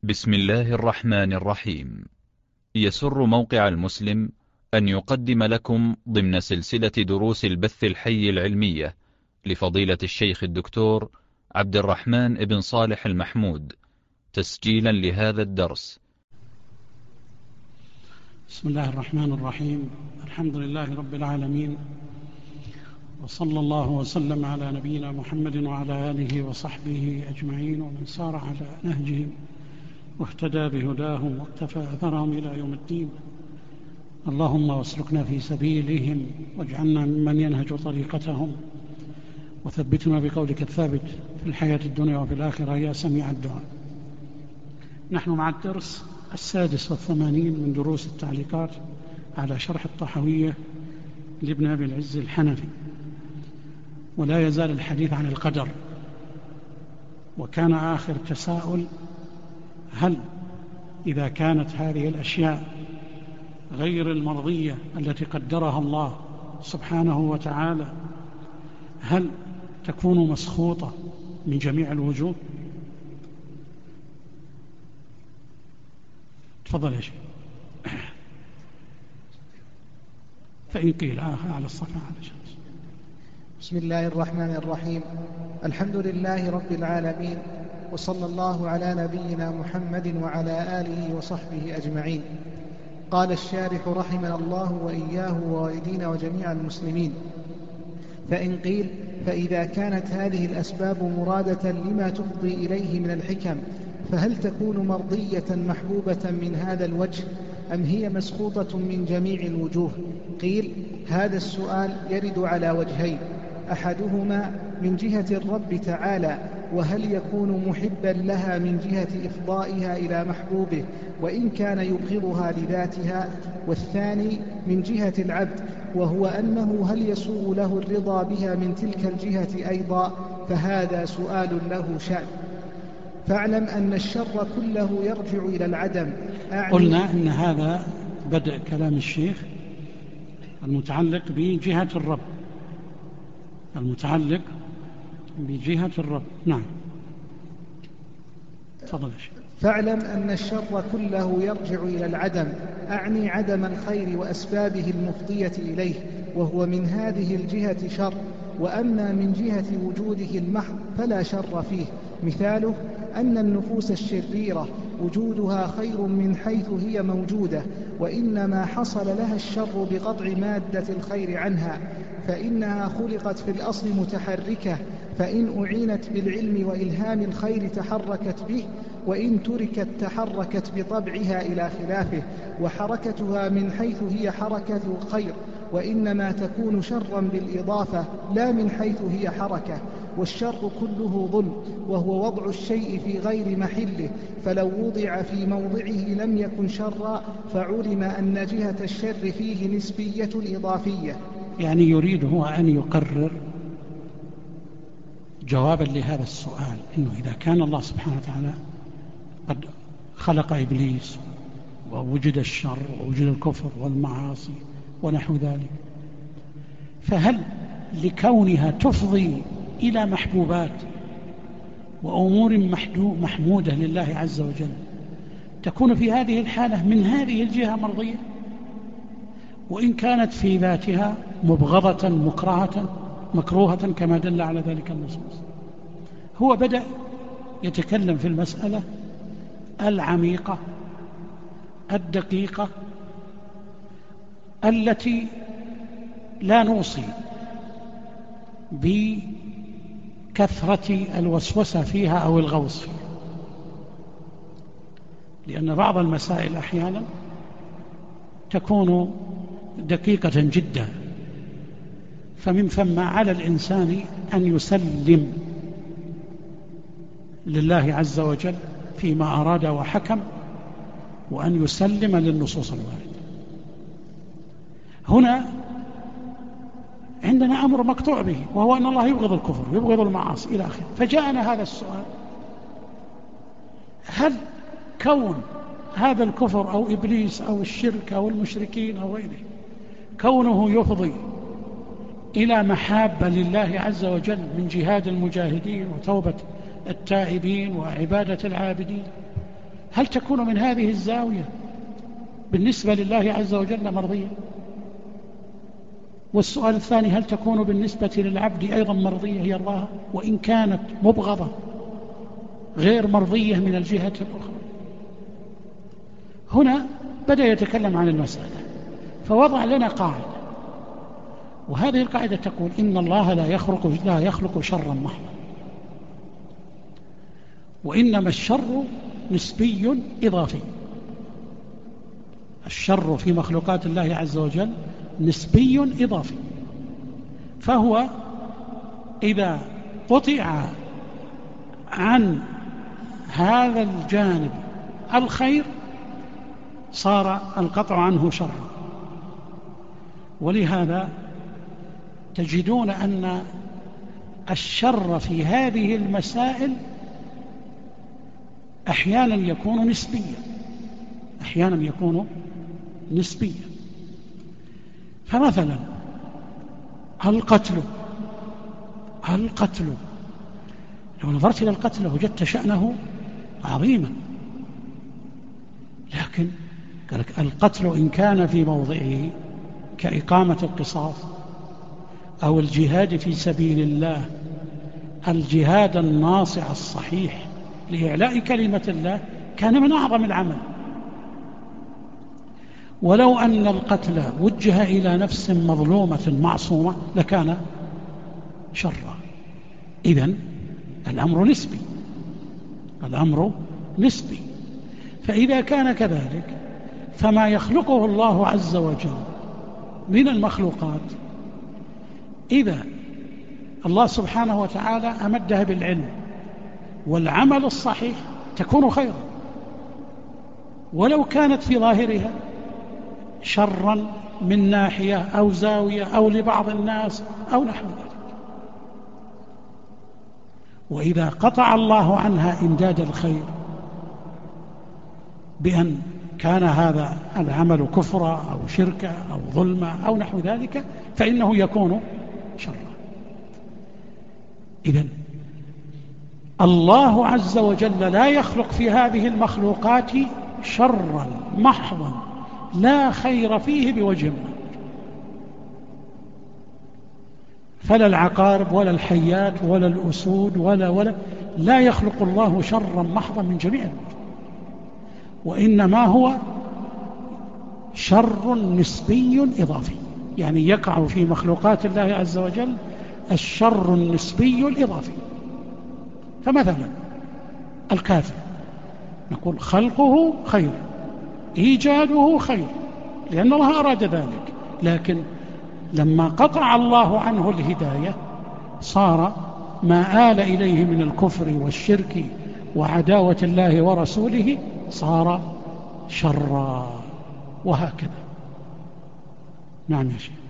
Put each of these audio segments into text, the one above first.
بسم الله الرحمن الرحيم. يسر موقع المسلم أن يقدم لكم ضمن سلسلة دروس البث الحي العلمية لفضيلة الشيخ الدكتور عبد الرحمن بن صالح المحمود تسجيلا لهذا الدرس. بسم الله الرحمن الرحيم. الحمد لله رب العالمين، وصلى الله وسلم على نبينا محمد وعلى آله وصحبه أجمعين ومن سار على نهجهم واهتدى بهداهم واقتفى أثرهم إلى يوم الدين. اللهم واسلكنا في سبيلهم واجعلنا ممن ينهج طريقتهم، وثبتنا بقولك الثابت في الحياة الدنيا وفي الآخرة يا سميع الدعاء. نحن مع الدرس 86 من دروس التعليقات على شرح الطحاوية لابن أبي العز الحنفي، ولا يزال الحديث عن القدر. وكان آخر تساؤل: هل إذا كانت هذه الأشياء غير المرضية التي قدرها الله سبحانه وتعالى هل تكون مسخوطة من جميع الوجوه؟ تفضل يا شيخ. فإن قيل على الصفحة على شمس. بسم الله الرحمن الرحيم. الحمد لله رب العالمين، وصلى الله على نبينا محمد وعلى آله وصحبه أجمعين. قال الشارح رحمنا الله وإياه ووالدينا وجميع المسلمين: فإن قيل: فإذا كانت هذه الأسباب مرادة لما تفضي إليه من الحكم، فهل تكون مرضية محبوبة من هذا الوجه، أم هي مسخوطة من جميع الوجوه؟ قيل: هذا السؤال يرد على وجهين: أحدهما من جهة الرب تعالى، وهل يكون محبا لها من جهة إفضائها إلى محبوبه وإن كان يبغضها لذاتها؟ والثاني من جهة العبد، وهو أنه هل يسوغ له الرضا بها من تلك الجهة أيضا؟ فهذا سؤال له شأن. فاعلم أن الشر كله يرجع إلى العدم. قلنا أن هذا بدء كلام الشيخ المتعلق بجهة الرب، المتعلق بجهة الرب. نعم، تفضل يا شيخ. فاعلم أن الشر كله يرجع إلى العدم، أعني عدم الخير وأسبابه المفضية إليه، وهو من هذه الجهة شر. وأما من جهة وجوده المحض فلا شر فيه. مثاله أن النفوس الشريرة وجودها خير من حيث هي موجودة، وإنما حصل لها الشر بقطع مادة الخير عنها، فإنها خلقت في الأصل متحركة، فإن أعينت بالعلم وإلهام الخير تحركت به، وإن تركت تحركت بطبعها إلى خلافه، وحركتها من حيث هي حركة الخير، وإنما تكون شرا بالإضافة لا من حيث هي حركة. والشر كله ظلم، وهو وضع الشيء في غير محله، فلو وضع في موضعه لم يكن شرا، فعلم أن جهة الشر فيه نسبية إضافية. يعني يريد هو أن يقرر جوابا لهذا السؤال، إنه إذا كان الله سبحانه وتعالى قد خلق إبليس ووجد الشر ووجد الكفر والمعاصي ونحو ذلك، فهل لكونها تفضي إلى محبوبات وأمور محمودة لله عز وجل تكون في هذه الحالة من هذه الجهة مرضية، وإن كانت في ذاتها مبغضة مكروهة كما دل على ذلك النصوص؟ هو بدأ يتكلم في المسألة العميقة الدقيقة التي لا نوصي بكثرة الوسوسة فيها أو الغوص فيها، لأن بعض المسائل أحيانا تكون دقيقة جدا، فمن ثم على الإنسان أن يسلم لله عز وجل فيما أراد وحكم، وأن يسلم للنصوص الواردة. هنا عندنا أمر مقطوع به، وهو أن الله يبغض الكفر ويبغض المعاصي إلى آخره. فجاءنا هذا السؤال: هل كون هذا الكفر أو إبليس أو الشرك أو المشركين أو غيره كونه يفضي إلى محابة لله عز وجل من جهاد المجاهدين وتوبة التائبين وعبادة العابدين، هل تكون من هذه الزاوية بالنسبة لله عز وجل مرضية؟ والسؤال الثاني: هل تكون بالنسبة للعبد أيضا مرضية يرضاها وإن كانت مبغضة غير مرضية من الجهة الأخرى؟ هنا بدأ يتكلم عن المسألة، فوضع لنا قاعدة، وهذه القاعدة تقول: إن الله لا يخلق شرا محضا، وإنما الشر نسبي إضافي. الشر في مخلوقات الله عز وجل نسبي إضافي، فهو إذا قطع عن هذا الجانب الخير صار القطع عنه شرا. ولهذا تجدون أن الشر في هذه المسائل أحيانا يكون نسبيا. فمثلا القتل لو نظرت إلى القتل وجدت شأنه عظيما، لكن قال لك القتل إن كان في موضعه كإقامة القصاص أو الجهاد في سبيل الله، الجهاد الناصع الصحيح لإعلاء كلمة الله، كان من أعظم العمل. ولو أن القتل وجه إلى نفس مظلومة معصومة لكان شرا. إذن الأمر نسبي. فإذا كان كذلك فما يخلقه الله عز وجل من المخلوقات، إذا الله سبحانه وتعالى أمدها بالعلم والعمل الصحيح تكون خيرا، ولو كانت في ظاهرها شرا من ناحية أو زاوية أو لبعض الناس أو نحو ذلك. وإذا قطع الله عنها إمداد الخير بأن كان هذا العمل كفرا أو شركا أو ظلما أو نحو ذلك، فإنه يكون شرا. إذن الله عز وجل لا يخلق في هذه المخلوقات شرا محضا لا خير فيه بوجه ما، فلا العقارب ولا الحيات ولا الأسود ولا لا يخلق الله شرا محضا من جميع الوجوه، وإنما هو شر نسبي إضافي، يعني يقع في مخلوقات الله عز وجل الشر النسبي الإضافي. فمثلا الكافر نقول خلقه خير، إيجاده خير، لأن الله أراد ذلك، لكن لما قطع الله عنه الهداية صار ما آل إليه من الكفر والشرك وعداوة الله ورسوله صار شرا، وهكذا. نعم يا شيخ.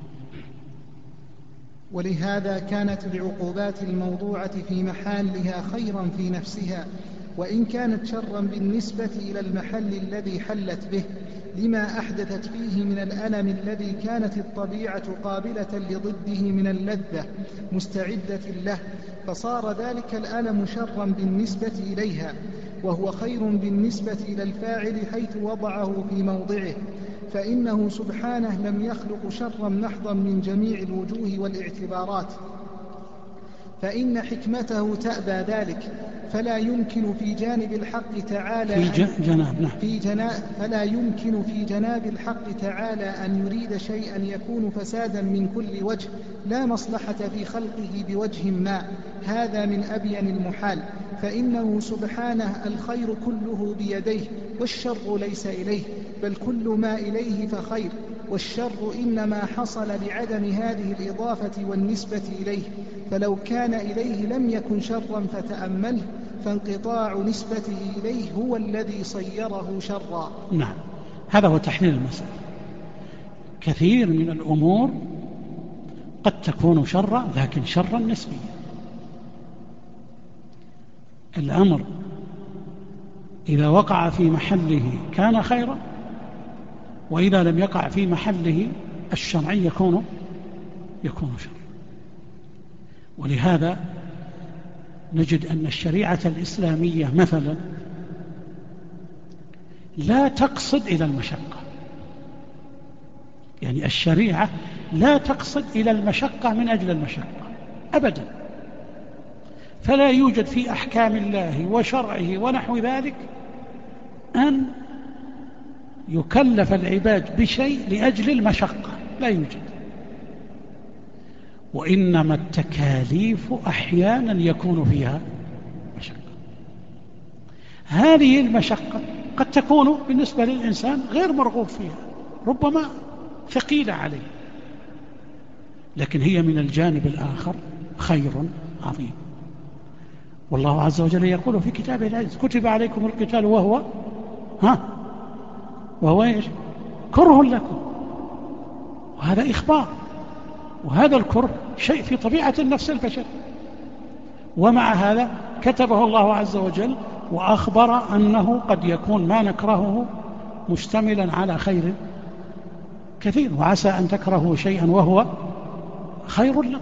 ولهذا كانت العقوبات الموضوعة في محلها خيرا في نفسها، وإن كانت شرا بالنسبة إلى المحل الذي حلت به، لما أحدثت فيه من الألم الذي كانت الطبيعة قابلة لضده من اللذة مستعدة له، فصار ذلك الألم شرا بالنسبة إليها، وهو خير بالنسبة إلى الفاعل حيث وضعه في موضعه، فإنه سبحانه لم يخلق شرا محضا من جميع الوجوه والاعتبارات، فإن حكمته تأبى ذلك، فلا يمكن في جانب الحق تعالى فلا يمكن في جناب الحق تعالى أن يريد شيئا يكون فسادا من كل وجه لا مصلحة في خلقه بوجه ما، هذا من أبين المحال، فإنه سبحانه الخير كله بيديه، والشر ليس إليه، بل كل ما إليه فخير، والشر إنما حصل بعدم هذه الإضافة والنسبة إليه، فلو كان إليه لم يكن شرا فتأمله، فانقطاع نسبته إليه هو الذي صيره شرا. نعم، هذا هو تحليل المسألة. كثير من الأمور قد تكون شرا، لكن شرا نسبيا. الأمر إذا وقع في محله كان خيرا، وإذا لم يقع في محله الشرعي يكون شرا. ولهذا نجد أن الشريعة الإسلامية مثلا لا تقصد إلى المشقة، يعني الشريعة لا تقصد إلى المشقة من أجل المشقة أبدا. فلا يوجد في أحكام الله وشرعه ونحو ذلك أن يكلف العباد بشيء لأجل المشقة، لا يوجد. وإنما التكاليف أحيانا يكون فيها مشقة. هذه المشقة قد تكون بالنسبة للإنسان غير مرغوب فيها، ربما ثقيلة عليه، لكن هي من الجانب الآخر خير عظيم. والله عز وجل يقول في كتابه العزيز: كتب عليكم القتال وهو إيش؟ كره لكم. وهذا إخبار، وهذا الكره شيء في طبيعة النفس البشر، ومع هذا كتبه الله عز وجل وأخبر أنه قد يكون ما نكرهه مشتملا على خير كثير، وعسى أن تكرهوا شيئا وهو خير لكم.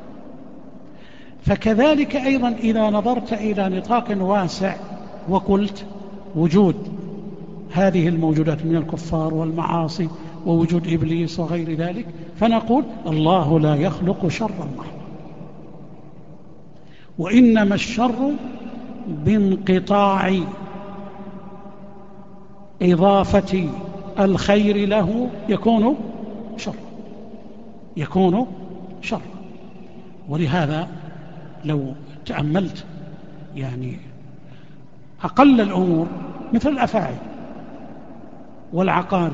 فكذلك أيضا إذا نظرت إلى نطاق واسع وقلت وجود هذه الموجودات من الكفار والمعاصي ووجود إبليس وغير ذلك، فنقول الله لا يخلق شرا محضا، وإنما الشر بانقطاع إضافة الخير له يكون شر. ولهذا لو تأملت يعني أقل الأمور مثل الأفاعي والعقارب،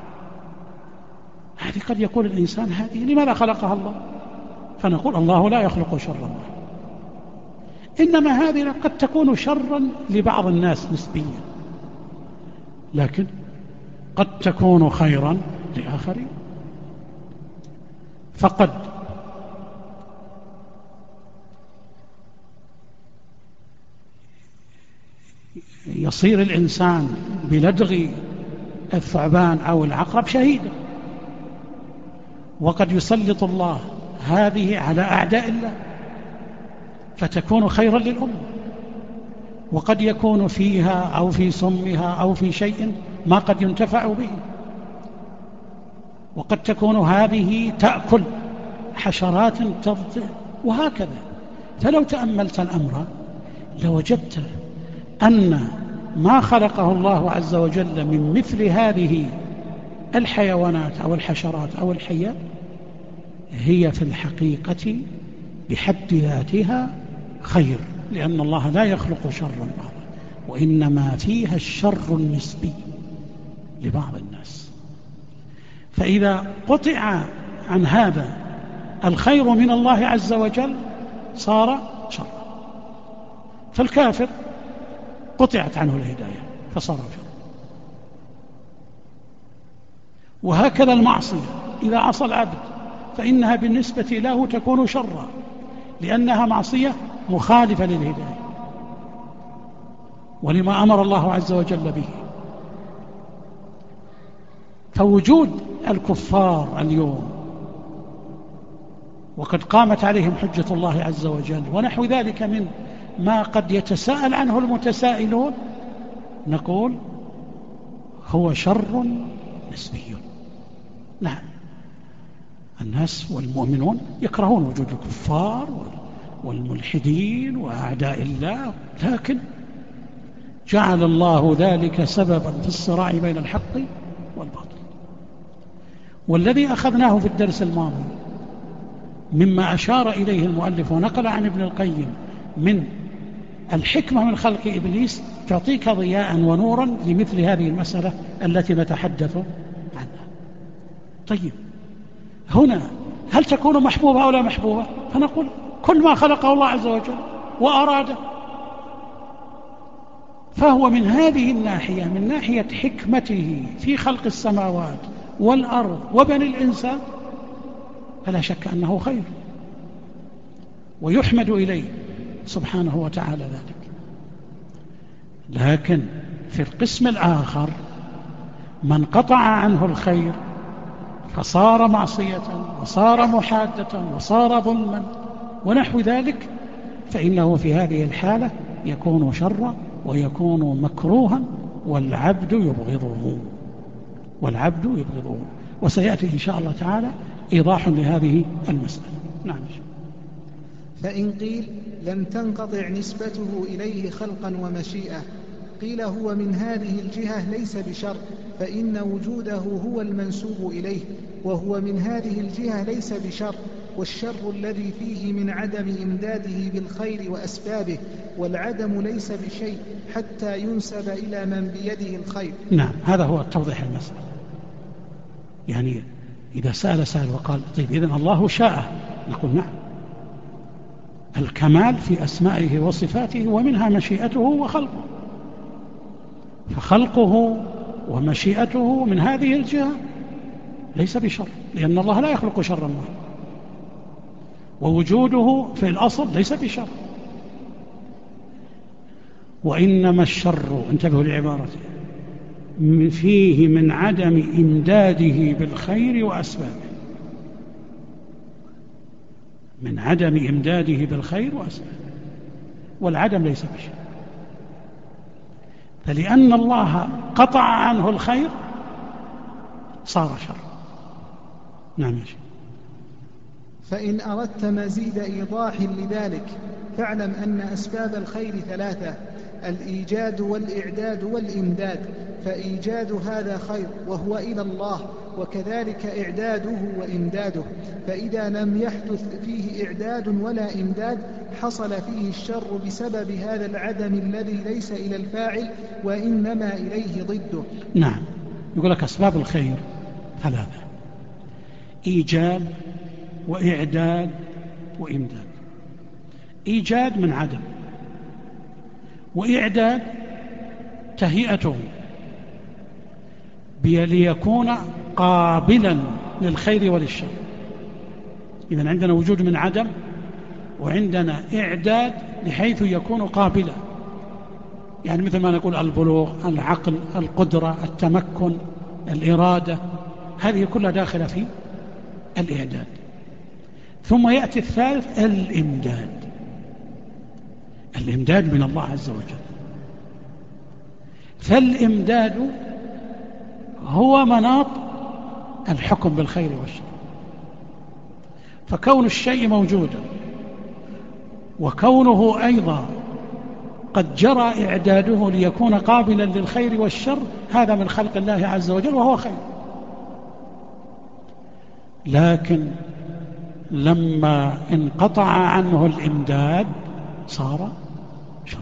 هذه قد يقول الإنسان هذه لماذا خلقها الله؟ فنقول الله لا يخلق شرا، إنما هذه قد تكون شرا لبعض الناس نسبيا، لكن قد تكون خيرا لآخرين. فقد يصير الإنسان بلدغ الثعبان أو العقرب شهيدا، وقد يسلط الله هذه على أعداء الله فتكون خيرا للأمة، وقد يكون فيها أو في سمها أو في شيء ما قد ينتفع به، وقد تكون هذه تأكل حشرات تضطئ، وهكذا. فلو تأملت الأمر لوجدت أن ما خلقه الله عز وجل من مثل هذه الحيوانات أو الحشرات أو الحيات هي في الحقيقة بحد ذاتها خير، لأن الله لا يخلق شرا، وإنما فيها الشر النسبي لبعض الناس. فإذا قطع عن هذا الخير من الله عز وجل صار شرا. فالكافر قطعت عنه الهداية فصار شرا، وهكذا المعصية إذا عصى العبد فإنها بالنسبة له تكون شرا، لأنها معصية مخالفة للهداية ولما أمر الله عز وجل به. فوجود الكفار اليوم وقد قامت عليهم حجة الله عز وجل ونحو ذلك من ما قد يتساءل عنه المتسائلون، نقول هو شر نسبي. نعم، الناس والمؤمنون يكرهون وجود الكفار والملحدين وأعداء الله، لكن جعل الله ذلك سببا في الصراع بين الحق والباطل. والذي أخذناه في الدرس الماضي مما أشار إليه المؤلف ونقل عن ابن القيم من الحكمة من خلق إبليس تعطيك ضياء ونورا لمثل هذه المسألة التي نتحدث عنها. طيب، هنا هل تكون محبوبة أو لا محبوبة؟ فنقول كل ما خلقه الله عز وجل وأراده فهو من هذه الناحية، من ناحية حكمته في خلق السماوات والأرض وبني الإنسان، فلا شك أنه خير ويحمد إليه سبحانه وتعالى ذلك. لكن في القسم الآخر من قطع عنه الخير فصار معصية وصار محادة وصار ظلما ونحو ذلك، فإنه في هذه الحالة يكون شرا ويكون مكروها والعبد يبغضه، والعبد يبغضه. وسيأتي إن شاء الله تعالى إيضاح لهذه المسألة. نعم. فإن قيل لم تنقطع نسبته إليه خلقا ومشيئة، قيل هو من هذه الجهة ليس بشر، فإن وجوده هو المنسوب إليه، وهو من هذه الجهة ليس بشر، والشر الذي فيه من عدم إمداده بالخير وأسبابه، والعدم ليس بشيء حتى ينسب إلى من بيده الخير. نعم، هذا هو توضيح المسألة. يعني إذا سأل سائل وقال طيب إذن الله شاء، نقول نعم، الكمال في أسمائه وصفاته، ومنها مشيئته وخلقه، فخلقه ومشيئته من هذه الجهة ليس بشر، لأن الله لا يخلق شرا ما، ووجوده في الأصل ليس بشر. وإنما الشر، انتبهوا لعبارته، فيه من عدم إمداده بالخير وأسبابه، من عدم إمداده بالخير وأسبابه، والعدم ليس بشر. فلأن الله قطع عنه الخير صار شر. نعم يا شيخ. فإن أردت مزيد إيضاح لذلك فاعلم أن أسباب الخير ثلاثة: الإيجاد والإعداد والإمداد، فإيجاد هذا خير وهو إلى الله، وكذلك إعداده وإمداده، فإذا لم يحدث فيه إعداد ولا إمداد حصل فيه الشر بسبب هذا العدم الذي ليس إلى الفاعل وإنما إليه ضده. نعم، يقول لك أسباب الخير ثلاثة: إيجاد وإعداد وإمداد. إيجاد من عدم، وإعداد تهيئته ليكون قابلا للخير وللشر. إذن عندنا وجود من عدم، وعندنا إعداد بحيث يكون قابلا، يعني مثل ما نقول البلوغ، العقل، القدرة، التمكن، الإرادة، هذه كلها داخلة في الإعداد. ثم يأتي الثالث الإمداد، الإمداد من الله عز وجل. فالإمداد هو مناط الحكم بالخير والشر، فكون الشيء موجودا وكونه أيضا قد جرى إعداده ليكون قابلا للخير والشر، هذا من خلق الله عز وجل وهو خير. لكن لما انقطع عنه الإمداد صار شرا.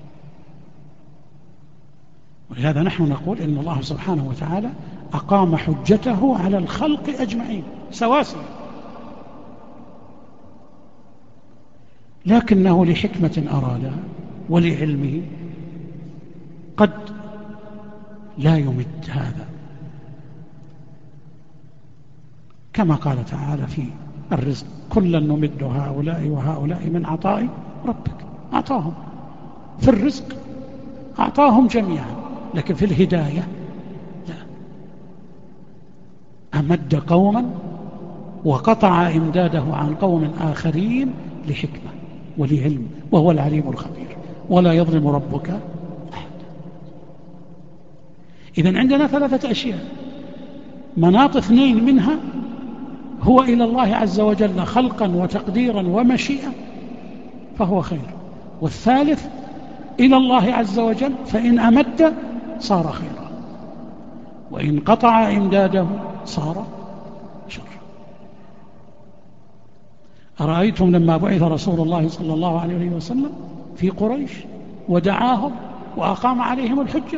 ولهذا نحن نقول إن الله سبحانه وتعالى أقام حجته على الخلق أجمعين سواسية، لكنه لحكمة أرادها ولعلمه قد لا يمد هذا، كما قال تعالى في الرزق: كلا نمد هؤلاء وهؤلاء من عطاء ربك. أعطاهم في الرزق، أعطاهم جميعا، لكن في الهداية لا، أمد قوما وقطع إمداده عن قوم آخرين لحكمة ولعلم، وهو العليم الخبير، ولا يظلم ربك أحد. إذن عندنا ثلاثة أشياء: مناط اثنين منها هو إلى الله عز وجل خلقا وتقديرا ومشيئة فهو خير، والثالث إلى الله عز وجل فإن أمد صار خيرا، وإن قطع إمداده صار شرا. أرأيتم لما بعث رسول الله صلى الله عليه وسلم في قريش ودعاهم وأقام عليهم الحجة،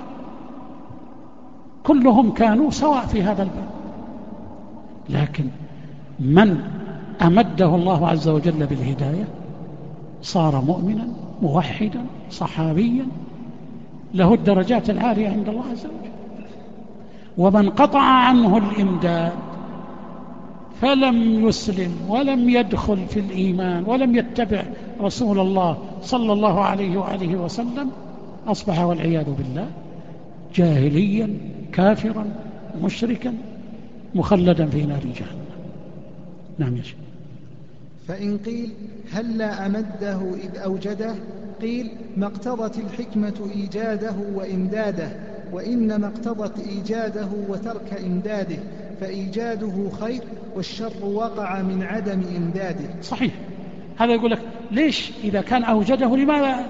كلهم كانوا سواء في هذا الباب، لكن من أمده الله عز وجل بالهداية صار مؤمنا موحدا صحابيا له الدرجات العالية عند الله عز وجل. ومن قطع عنه الإمداد فلم يسلم ولم يدخل في الإيمان ولم يتبع رسول الله صلى الله عليه وآله وسلم أصبح والعياذ بالله جاهليا كافرا مشركا مخلدا في نار جهنم. نعم يا شيخ. فإن قيل هلا أمده إذ أوجده، قيل ما اقتضت الحكمة إيجاده وإمداده، وإنما اقتضت إيجاده وترك إمداده، فإيجاده خير والشر وقع من عدم إمداده. صحيح. هذا يقول لك ليش إذا كان أوجده لماذا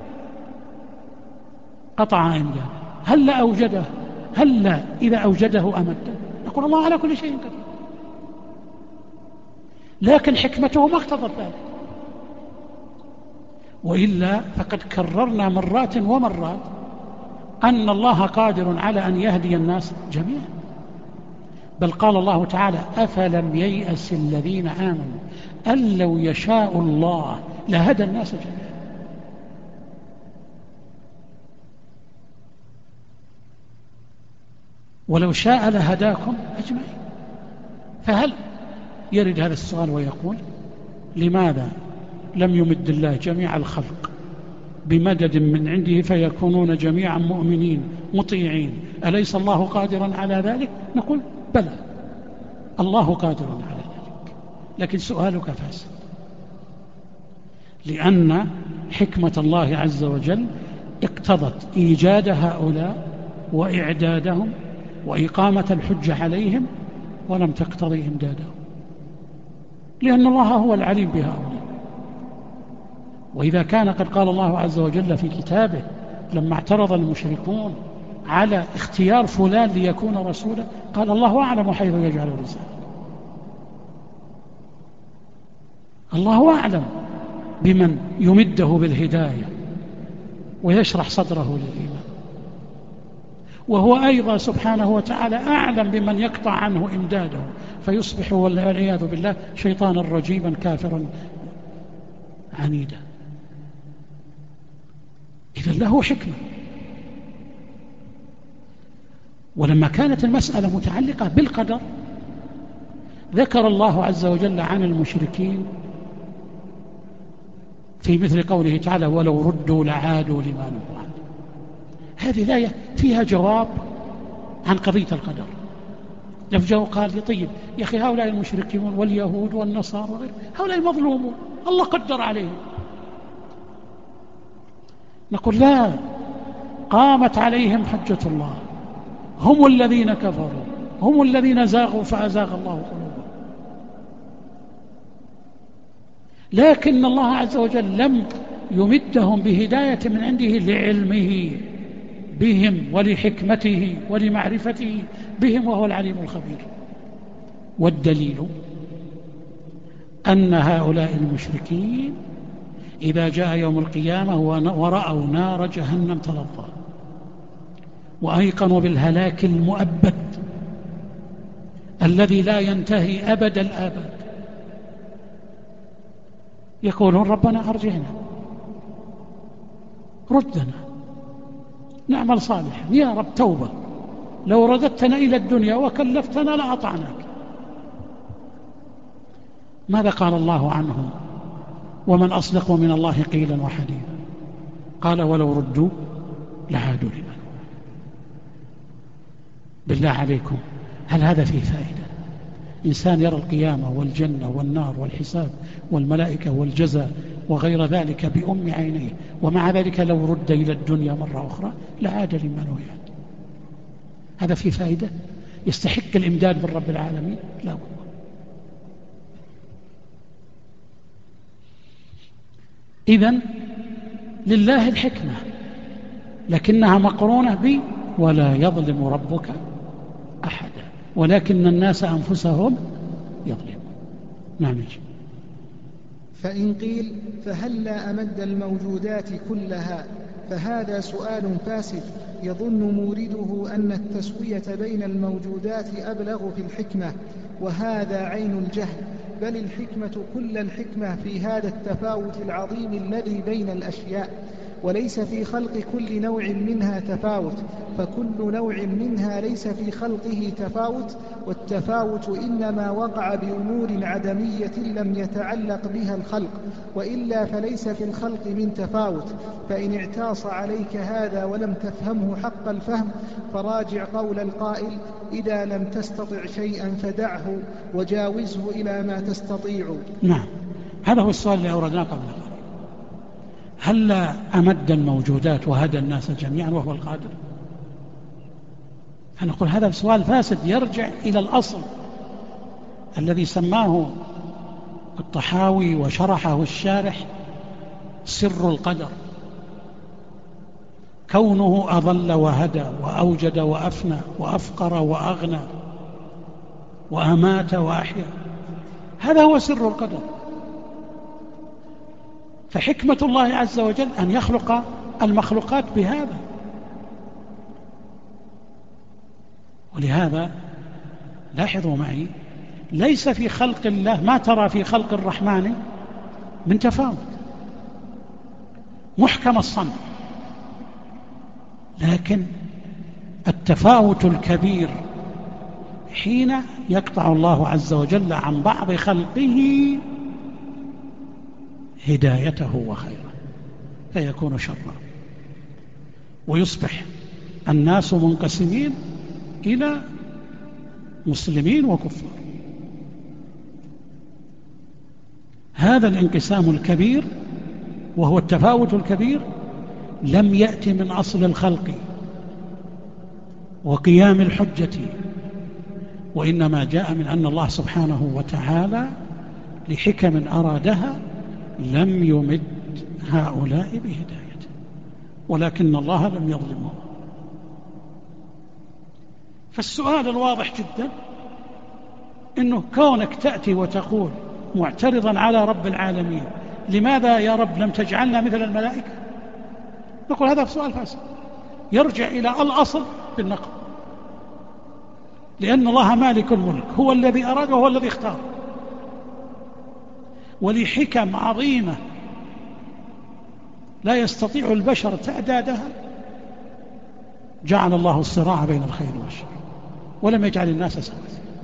قطع إمداده؟ هل أوجده؟ هل إذا أوجده أمده؟ نقول الله على كل شيء قدير، لكن حكمته ما اقتضت ذلك، وإلا فقد كررنا مرات ومرات أن الله قادر على أن يهدي الناس جميعا، بل قال الله تعالى: أفلم ييأس الذين آمنوا أن لو يشاء الله لهدى الناس جميعا. ولو شاء لهداكم أجمعين. فهل يرد هذا السؤال ويقول: لماذا لم يمد الله جميع الخلق بمدد من عنده فيكونون جميعا مؤمنين مطيعين؟ أليس الله قادرا على ذلك؟ نقول: بلى، الله قادر على ذلك، لكن سؤالك فاسد، لأن حكمة الله عز وجل اقتضت إيجاد هؤلاء وإعدادهم وإقامة الحجة عليهم، ولم تقتضي إمدادهم، لأن الله هو العليم بهؤلاء. وإذا كان قد قال الله عز وجل في كتابه لما اعترض المشركون على اختيار فلان ليكون رسولا، قال: الله أعلم حيث يجعل رسالته. الله أعلم بمن يمده بالهداية ويشرح صدره للإيمان، وهو أيضا سبحانه وتعالى أعلم بمن يقطع عنه إمداده فيصبح والعياذ بالله شيطانا رجيما كافرا عنيدا. إذن له حكمة. ولما كانت المسألة متعلقة بالقدر، ذكر الله عز وجل عن المشركين في مثل قوله تعالى: ولو ردوا لعادوا لما نهوا عنه. هذه الآية فيها جواب عن قضية القدر. لو قال لي: طيب يا أخي، هؤلاء المشركين واليهود والنصارى وغير هؤلاء مظلومون، الله قدر عليهم. نقول: لا، قامت عليهم حجة الله، هم الذين كفروا، هم الذين زاغوا فأزاغ الله قلوبهم. لكن الله عز وجل لم يمدهم بهداية من عنده لعلمه بهم ولحكمته ولمعرفته بهم، وهو العليم الخبير. والدليل أن هؤلاء المشركين إذا جاء يوم القيامة ورأوا نار جهنم تلظى وأيقنوا بالهلاك المؤبد الذي لا ينتهي أبد الآباد، يقولون: ربنا أرجعنا، ردنا نعمل صالحا، يا رب توبة، لو رددتنا إلى الدنيا وكلفتنا لأطعناك. ماذا قال الله عنهم؟ ومن أصدق من الله قيلا وحديثا؟ قال: ولو ردوا لعادوا لمن. بالله عليكم، هل هذا فيه فائدة؟ إنسان يرى القيامة والجنة والنار والحساب والملائكة والجزاء وغير ذلك بأم عينيه، ومع ذلك لو رد إلى الدنيا مرة أخرى لعاد لما نهي عنه. هذا فيه فائدة؟ يستحق الإمداد من رب العالمين؟ لا والله. إذن لله الحكمة، لكنها مقرونة ب ولا يظلم ربك أحدا ولكن الناس أنفسهم يظلمون. نعم. فإن قيل: فهلا أمد الموجودات كلها؟ فهذا سؤال فاسد يظن مورده أن التسوية بين الموجودات أبلغ في الحكمة، وهذا عين الجهل، بل الحكمة كل الحكمة في هذا التفاوت العظيم الذي بين الأشياء، وليس في خلق كل نوع منها تفاوت، فكل نوع منها ليس في خلقه تفاوت، والتفاوت إنما وقع بأمور عدمية لم يتعلق بها الخلق، وإلا فليس في الخلق من تفاوت. فإن اعتاص عليك هذا ولم تفهمه حق الفهم فراجع قول القائل: إذا لم تستطع شيئا فدعه وجاوزه إلى ما تستطيع. نعم، هذا هو السؤال اللي أوردناه قبل ذلك. هل أمد الموجودات وهدى الناس جميعا وهو القادر؟ نقول هذا سؤال فاسد يرجع إلى الأصل الذي سماه الطحاوي وشرحه الشارح سر القدر، كونه أضل وهدى وأوجد وأفنى وأفقر وأغنى وأمات وأحيا، هذا هو سر القدر. فحكمة الله عز وجل أن يخلق المخلوقات بهذا. ولهذا لاحظوا معي، ليس في خلق الله ما ترى في خلق الرحمن من تفاوت، محكم الصنع، لكن التفاوت الكبير حين يقطع الله عز وجل عن بعض خلقه هدايته وخيره فيكون شرا، ويصبح الناس منقسمين إلى مسلمين وكفار. هذا الانقسام الكبير وهو التفاوت الكبير لم يأتي من أصل الخلق وقيام الحجة، وإنما جاء من أن الله سبحانه وتعالى لحكم أرادها لم يمد هؤلاء بهدايته، ولكن الله لم يظلمهم. فالسؤال الواضح جدا إنه كونك تأتي وتقول معترضا على رب العالمين لماذا يا رب لم تجعلنا مثل الملائكة، نقول هذا سؤال فاسد يرجع إلى الأصل بالنقل، لأن الله مالك الملك، هو الذي أراد وهو الذي اختار، ولحكم عظيمة لا يستطيع البشر تعدادها جعل الله الصراع بين الخير والشر ولم يجعل الناس سواء.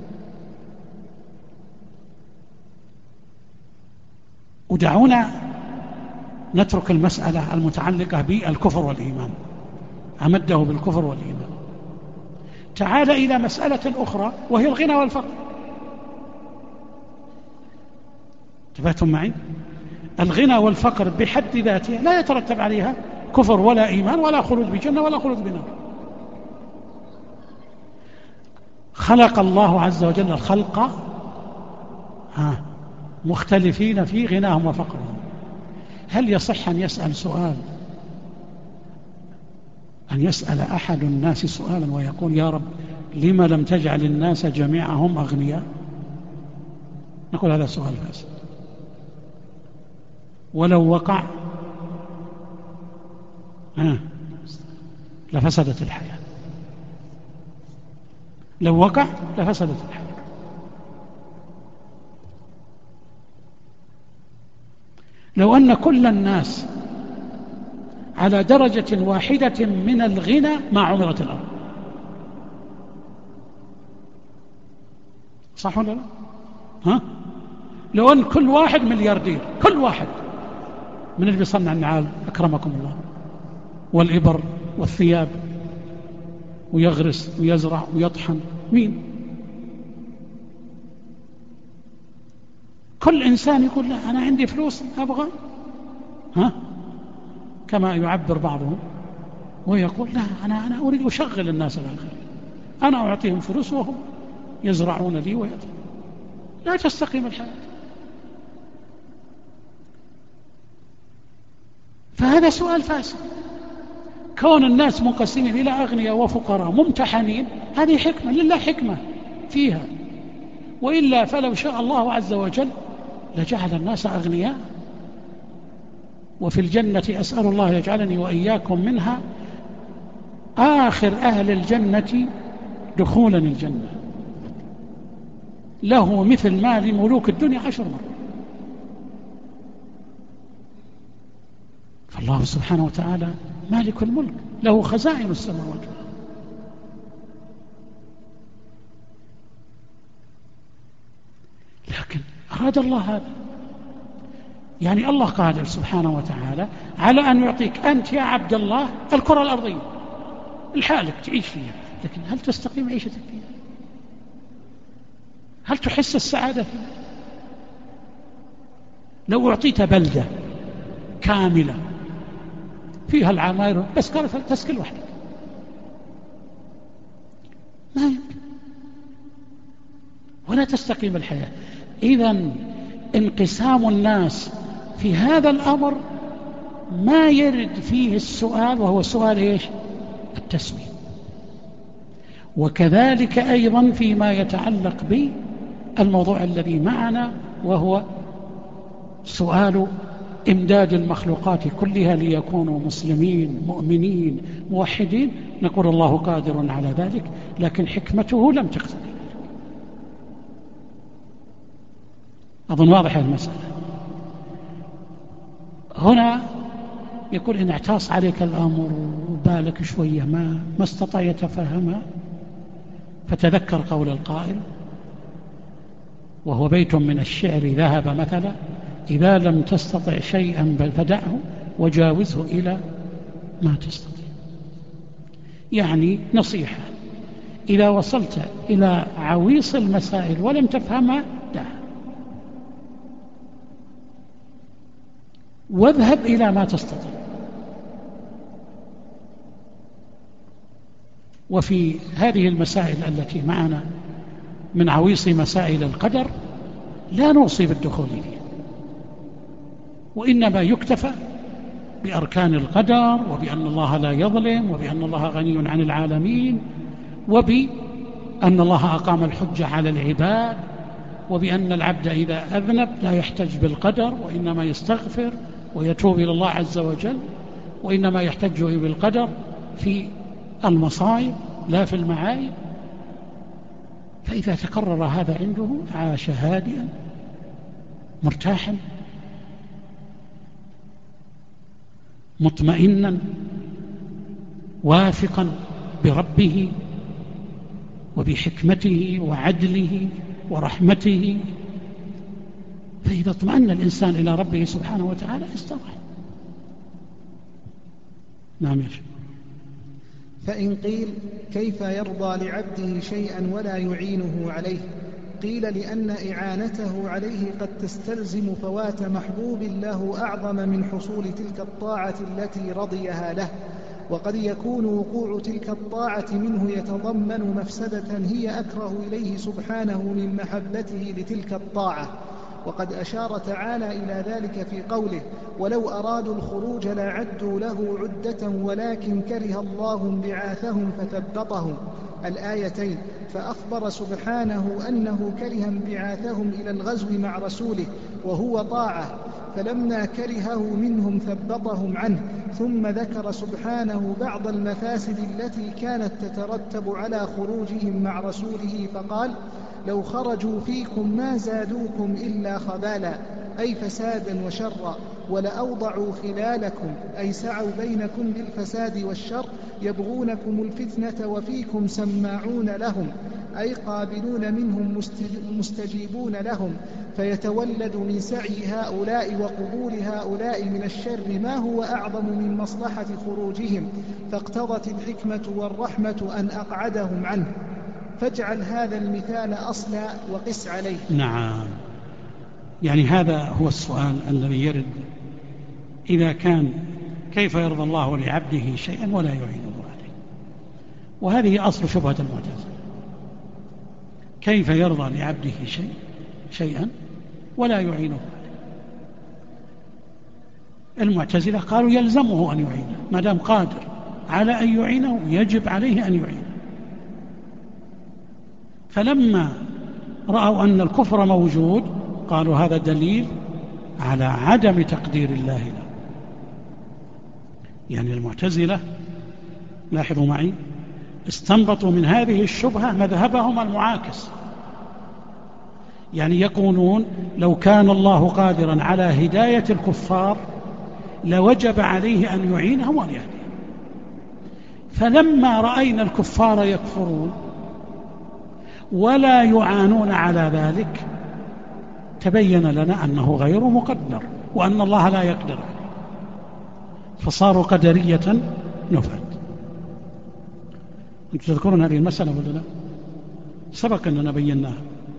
ودعونا نترك المسألة المتعلقة بالكفر والإيمان، أمده بالكفر والإيمان. تعال إلى مسألة أخرى وهي الغنى والفقر. انتبهتم معي؟ الغنى والفقر بحد ذاته لا يترتب عليها كفر ولا إيمان ولا خلود بجنة ولا خلود بنار. خلق الله عز وجل الخلق مختلفين في غناهم وفقرهم. هل يصح أن يسأل سؤال، أن يسأل أحد الناس سؤالا ويقول يا رب لما لم تجعل الناس جميعهم أغنياء؟ نقول هذا سؤال فاسد، ولو وقع لفسدت الحياة، لو وقع لفسدت الحياة. لو أن كل الناس على درجة واحدة من الغنى ما عمرت الأرض، صح ولا لا؟ لو أن كل واحد ملياردير، كل واحد من اللي بيصنع النعال أكرمكم الله والإبر والثياب ويغرس ويزرع ويطحن، مين؟ كل إنسان يقول لا أنا عندي فلوس أبغى كما يعبر بعضهم ويقول لا أنا أريد أشغل الناس على الخير، أنا أعطيهم فلوس وهم يزرعون لي ويأتون. لا تستقيم الحياة. فهذا سؤال فاسد. كون الناس منقسمين إلى أغنياء وفقراء ممتحنين هذه حكمة، لله حكمة فيها، وإلا فلو شاء الله عز وجل لجعل الناس أغنياء. وفي الجنة أسأل الله يجعلني وإياكم منها آخر أهل الجنة دخولا الجنة، له مثل مال ملوك الدنيا 10 مرات. فالله سبحانه وتعالى مالك الملك، له خزائن السماوات والأرض. لكن أراد الله هذا، يعني الله قادر سبحانه وتعالى على أن يعطيك أنت يا عبد الله الكرة الأرضية لحالك تعيش فيها، لكن هل تستقيم عيشتك فيها؟ هل تحس السعادة فيها؟ لو أعطيت بلدة كاملة فيها العماير بس كانت تسكن وحدك، ما يمكن، ولا تستقيم الحياة. إذن انقسام الناس في هذا الأمر ما يرد فيه السؤال، وهو سؤال إيش؟ التسمية. وكذلك أيضا فيما يتعلق بالموضوع الذي معنا، وهو سؤال إمداد المخلوقات كلها ليكونوا مسلمين مؤمنين موحدين، نقول الله قادر على ذلك، لكن حكمته لم تقتضي ذلك. أظن واضح المسألة. هنا يقول إن اعتاص عليك الأمر وبالك شوية ما استطاع يتفهمها، فتذكر قول القائل، وهو بيت من الشعر ذهب مثلا: إذا لم تستطع شيئا فدعه وجاوزه إلى ما تستطيع. يعني نصيحة: إذا وصلت إلى عويص المسائل ولم تفهمها دعها، واذهب إلى ما تستطيع. وفي هذه المسائل التي معنا من عويص مسائل القدر لا نوصي بالدخول فيها، وإنما يكتفى بأركان القدر، وبأن الله لا يظلم، وبأن الله غني عن العالمين، وبأن الله أقام الحجة على العباد، وبأن العبد إذا أذنب لا يحتج بالقدر، وإنما يستغفر ويتوب إلى الله عز وجل، وإنما يحتج بالقدر في المصائب لا في المعايب. فإذا تكرر هذا عنده عاش هادئا مرتاحا مطمئنا واثقا بربه وبحكمته وعدله ورحمته. فإذا اطمأن الإنسان إلى ربه سبحانه وتعالى استراح. نعم يا شيخ. فإن قيل: كيف يرضى لعبده شيئا ولا يعينه عليه؟ قيل: لأن إعانته عليه قد تستلزم فوات محبوب له أعظم من حصول تلك الطاعة التي رضيها له، وقد يكون وقوع تلك الطاعة منه يتضمن مفسدة هي أكره إليه سبحانه من محبته لتلك الطاعة. وقد أشار تعالى إلى ذلك في قوله: ولو أرادوا الخروج لعدوا له عدة ولكن كره الله انبعاثهم فثبطهم، الآيتين. فأخبر سبحانه أنه كره انبعاثهم إلى الغزو مع رسوله وهو طاعة، فلما كرهه منهم ثبطهم عنه. ثم ذكر سبحانه بعض المفاسد التي كانت تترتب على خروجهم مع رسوله فقال: لو خرجوا فيكم ما زادوكم إلا خبالا، أي فسادا وشرا، ولأوضعوا خلالكم، أي سعوا بينكم بالفساد والشر، يبغونكم الفتنة وفيكم سماعون لهم، أي قابلون منهم مستجيبون لهم، فيتولد من سعي هؤلاء وقبول هؤلاء من الشر ما هو أعظم من مصلحة خروجهم، فاقتضت الحكمة والرحمة أن أقعدهم عنه. فاجعل هذا المثال أصلا وقس عليه. نعم، يعني هذا هو السؤال الذي يرد إذا كان: كيف يرضى الله لعبده شيئا ولا يعينه عليه؟ وهذه أصل شبهة المعتزلة. كيف يرضى لعبده شيئا ولا يعينه عليه؟ المعتزلة قالوا يلزمه أن يعينه، ما دام قادر على أن يعينه يجب عليه أن يعينه. فلما رأوا أن الكفر موجود قالوا هذا دليل على عدم تقدير الله له. يعني المعتزلة، لاحظوا معي، استنبطوا من هذه الشبهة مذهبهم المعاكس. يعني يقولون لو كان الله قادرا على هداية الكفار لوجب عليه أن يعينهم وأن يهديهم. فلما رأينا الكفار يكفرون ولا يعانون على ذلك تبين لنا أنه غير مقدر وأن الله لا يقدر عليه، فصاروا قدرية نفت. أنتم تذكرون هذه المسألة ولا لا؟ سبق أننا بيناها.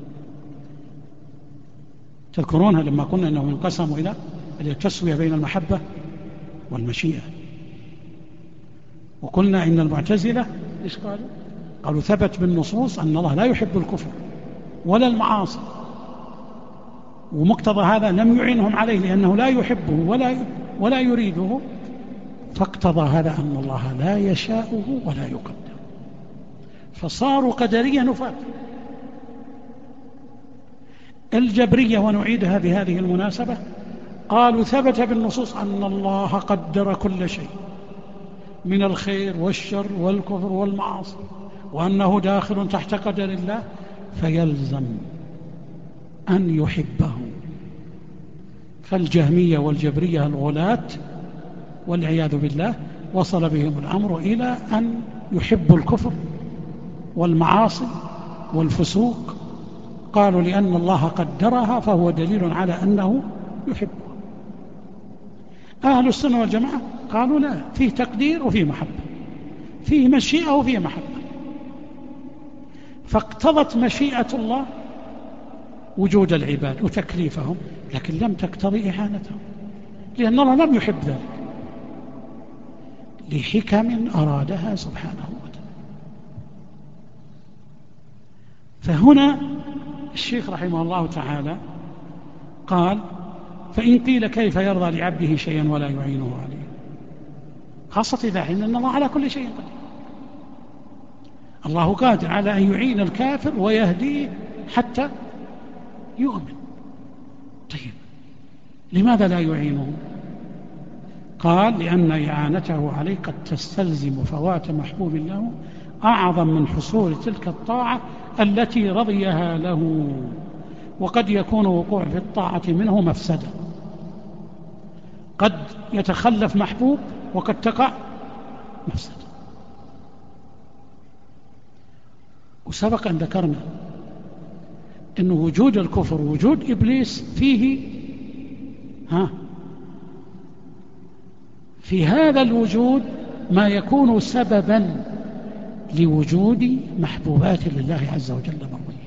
تذكرونها لما قلنا أنهم انقسموا إلى التسوية بين المحبة والمشيئة، وقلنا إن المعتزلة إيش قالوا؟ قالوا ثبت بالنصوص أن الله لا يحب الكفر ولا المعاصي، ومقتضى هذا لم يعينهم عليه لأنه لا يحبه ولا يريده، فاقتضى هذا أن الله لا يشاءه ولا يقدر، فصاروا قدرية نفاة. الجبرية، ونعيدها بهذه المناسبة، قالوا ثبت بالنصوص أن الله قدر كل شيء من الخير والشر والكفر والمعاصي، وأنه داخل تحت قدر الله، فيلزم أن يحبه. فالجهمية والجبرية الغلاة والعياذ بالله وصل بهم الأمر إلى أن يحبوا الكفر والمعاصي والفسوق، قالوا لأن الله قدرها فهو دليل على أنه يحبها. أهل السنة والجماعة قالوا لا، فيه تقدير وفيه محبة، فيه مشيئة وفيه محبة، فاقتضت مشيئة الله وجود العباد وتكليفهم، لكن لم تقتضي إعانتهم، لأن الله لم يحب ذلك لحكم أرادها سبحانه وتعالى. فهنا الشيخ رحمه الله تعالى قال: فإن قيل كيف يرضى لعبده شيئا ولا يعينه عليه، خاصة إذا علم أن الله على كل شيء قدير. الله قادر على أن يعين الكافر ويهديه حتى يؤمن. طيب لماذا لا يعينه؟ قال: لأن إعانته عليه قد تستلزم فوات محبوب له أعظم من حصول تلك الطاعة التي رضيها له، وقد يكون وقوع في الطاعة منه مفسدة، قد يتخلف محبوب وقد تقع مفسدة. وسبق أن ذكرنا أن وجود الكفر وجود إبليس فيه في هذا الوجود ما يكون سببا لوجود محبوبات لله عز وجل مرضية.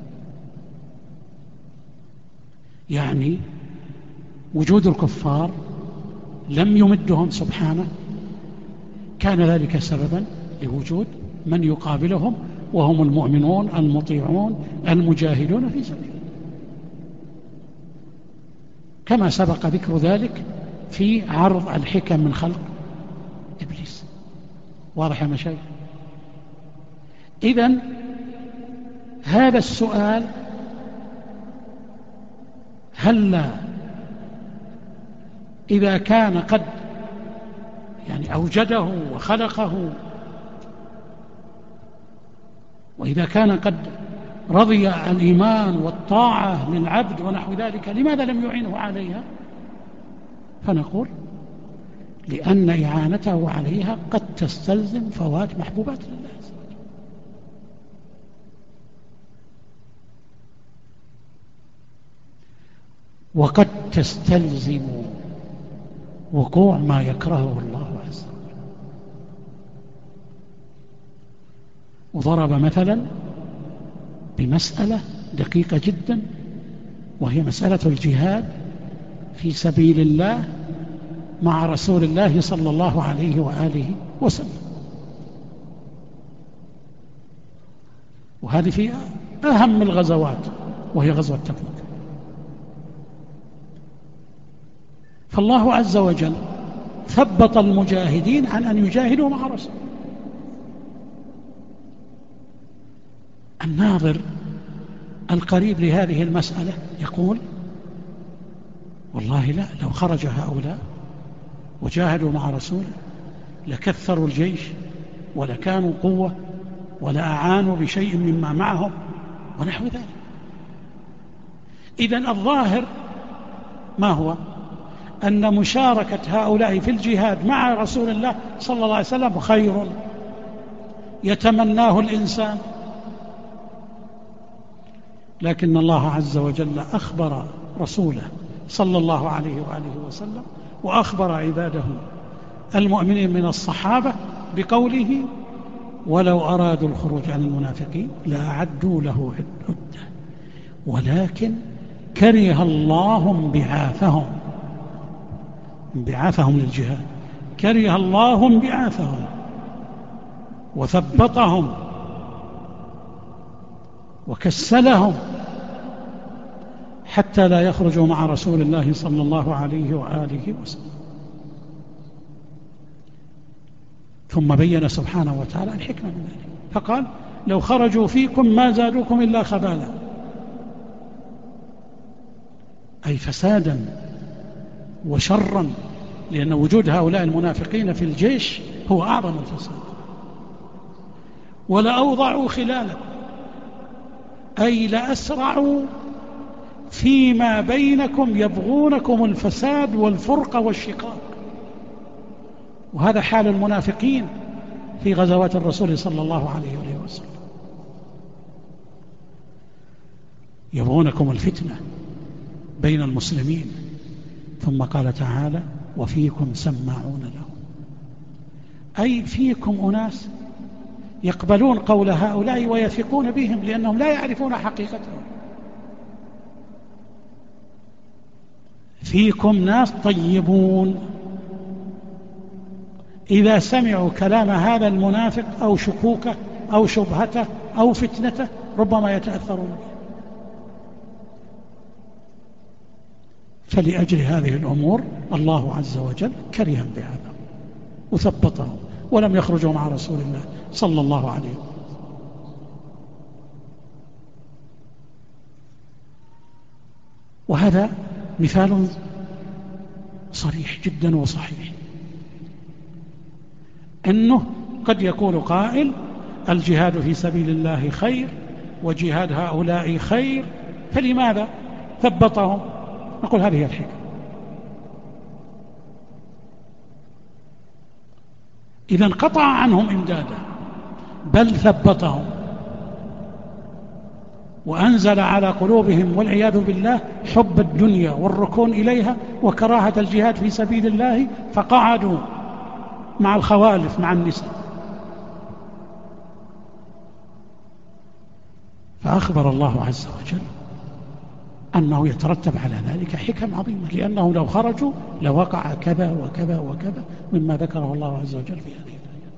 يعني وجود الكفار لم يمدهم سبحانه، كان ذلك سببا لوجود من يقابلهم وهم المؤمنون المطيعون المجاهدون في سبيله، كما سبق ذكر ذلك في عرض الحكم من خلق إبليس. واضح يا مشايخ؟ إذن هذا السؤال: هل إذا كان قد أوجده وخلقه، وإذا كان قد رضي الإيمان والطاعة للعبد ونحو ذلك، لماذا لم يعينه عليها؟ فنقول: لأن إعانته عليها قد تستلزم فوات محبوبات لله عز وجل. وقد تستلزم وقوع ما يكرهه الله عز وجل. وضرب مثلا بمسألة دقيقة جدا، وهي مسألة الجهاد في سبيل الله مع رسول الله صلى الله عليه وآله وسلم، وهذه في أهم الغزوات وهي غزوة تبوك. فالله عز وجل ثبط المجاهدين عن أن يجاهدوا مع رسول. الناظر القريب لهذه المسألة يقول: والله لا، لو خرج هؤلاء وجاهدوا مع رسول لكثروا الجيش ولكانوا قوة ولأعانوا بشيء مما معهم ونحو ذلك. إذن الظاهر ما هو؟ أن مشاركة هؤلاء في الجهاد مع رسول الله صلى الله عليه وسلم خير يتمناه الإنسان، لكن الله عز وجل أخبر رسوله صلى الله عليه وآله وسلم وأخبر عباده المؤمنين من الصحابة بقوله: ولو أرادوا الخروج عن المنافقين لأعدوا له عدة ولكن كره الله انبعاثهم للجهاد، كره الله انبعاثهم وثبطهم وكسلهم حتى لا يخرجوا مع رسول الله صلى الله عليه وآله وسلم. ثم بين سبحانه وتعالى الحكمة من ذلك فقال لو خرجوا فيكم ما زادوكم إلا خبالا، أي فسادا وشرا، لأن وجود هؤلاء المنافقين في الجيش هو أعظم الفساد. ولأوضعوا خلالكم، أي لأسرعوا فيما بينكم يبغونكم الفساد والفرقة والشقاق. وهذا حال المنافقين في غزوات الرسول صلى الله عليه وسلم، يبغونكم الفتنة بين المسلمين. ثم قال تعالى وفيكم سماعون لهم، أي فيكم أناس يقبلون قول هؤلاء ويثقون بهم لأنهم لا يعرفون حقيقتهم. فيكم ناس طيبون إذا سمعوا كلام هذا المنافق أو شكوكه أو شبهته أو فتنته ربما يتأثرون به. فلأجل هذه الأمور الله عز وجل كره بهذا وثبطهم ولم يخرجوا مع رسول الله صلى الله عليه وسلم. وهذا مثال صريح جدا وصحيح، أنه قد يقول قائل الجهاد في سبيل الله خير وجهاد هؤلاء خير، فلماذا ثبطهم؟ نقول هذه الحكمة. إذا انقطع عنهم إمدادا بل ثبطهم وأنزل على قلوبهم والعياذ بالله حب الدنيا والركون إليها وكراهة الجهاد في سبيل الله، فقعدوا مع الخوالف مع النساء. فأخبر الله عز وجل أنه يترتب على ذلك حكم عظيمة، لأنه لو خرجوا لوقع كذا وكذا وكذا مما ذكره الله عز وجل في هذه الآيات.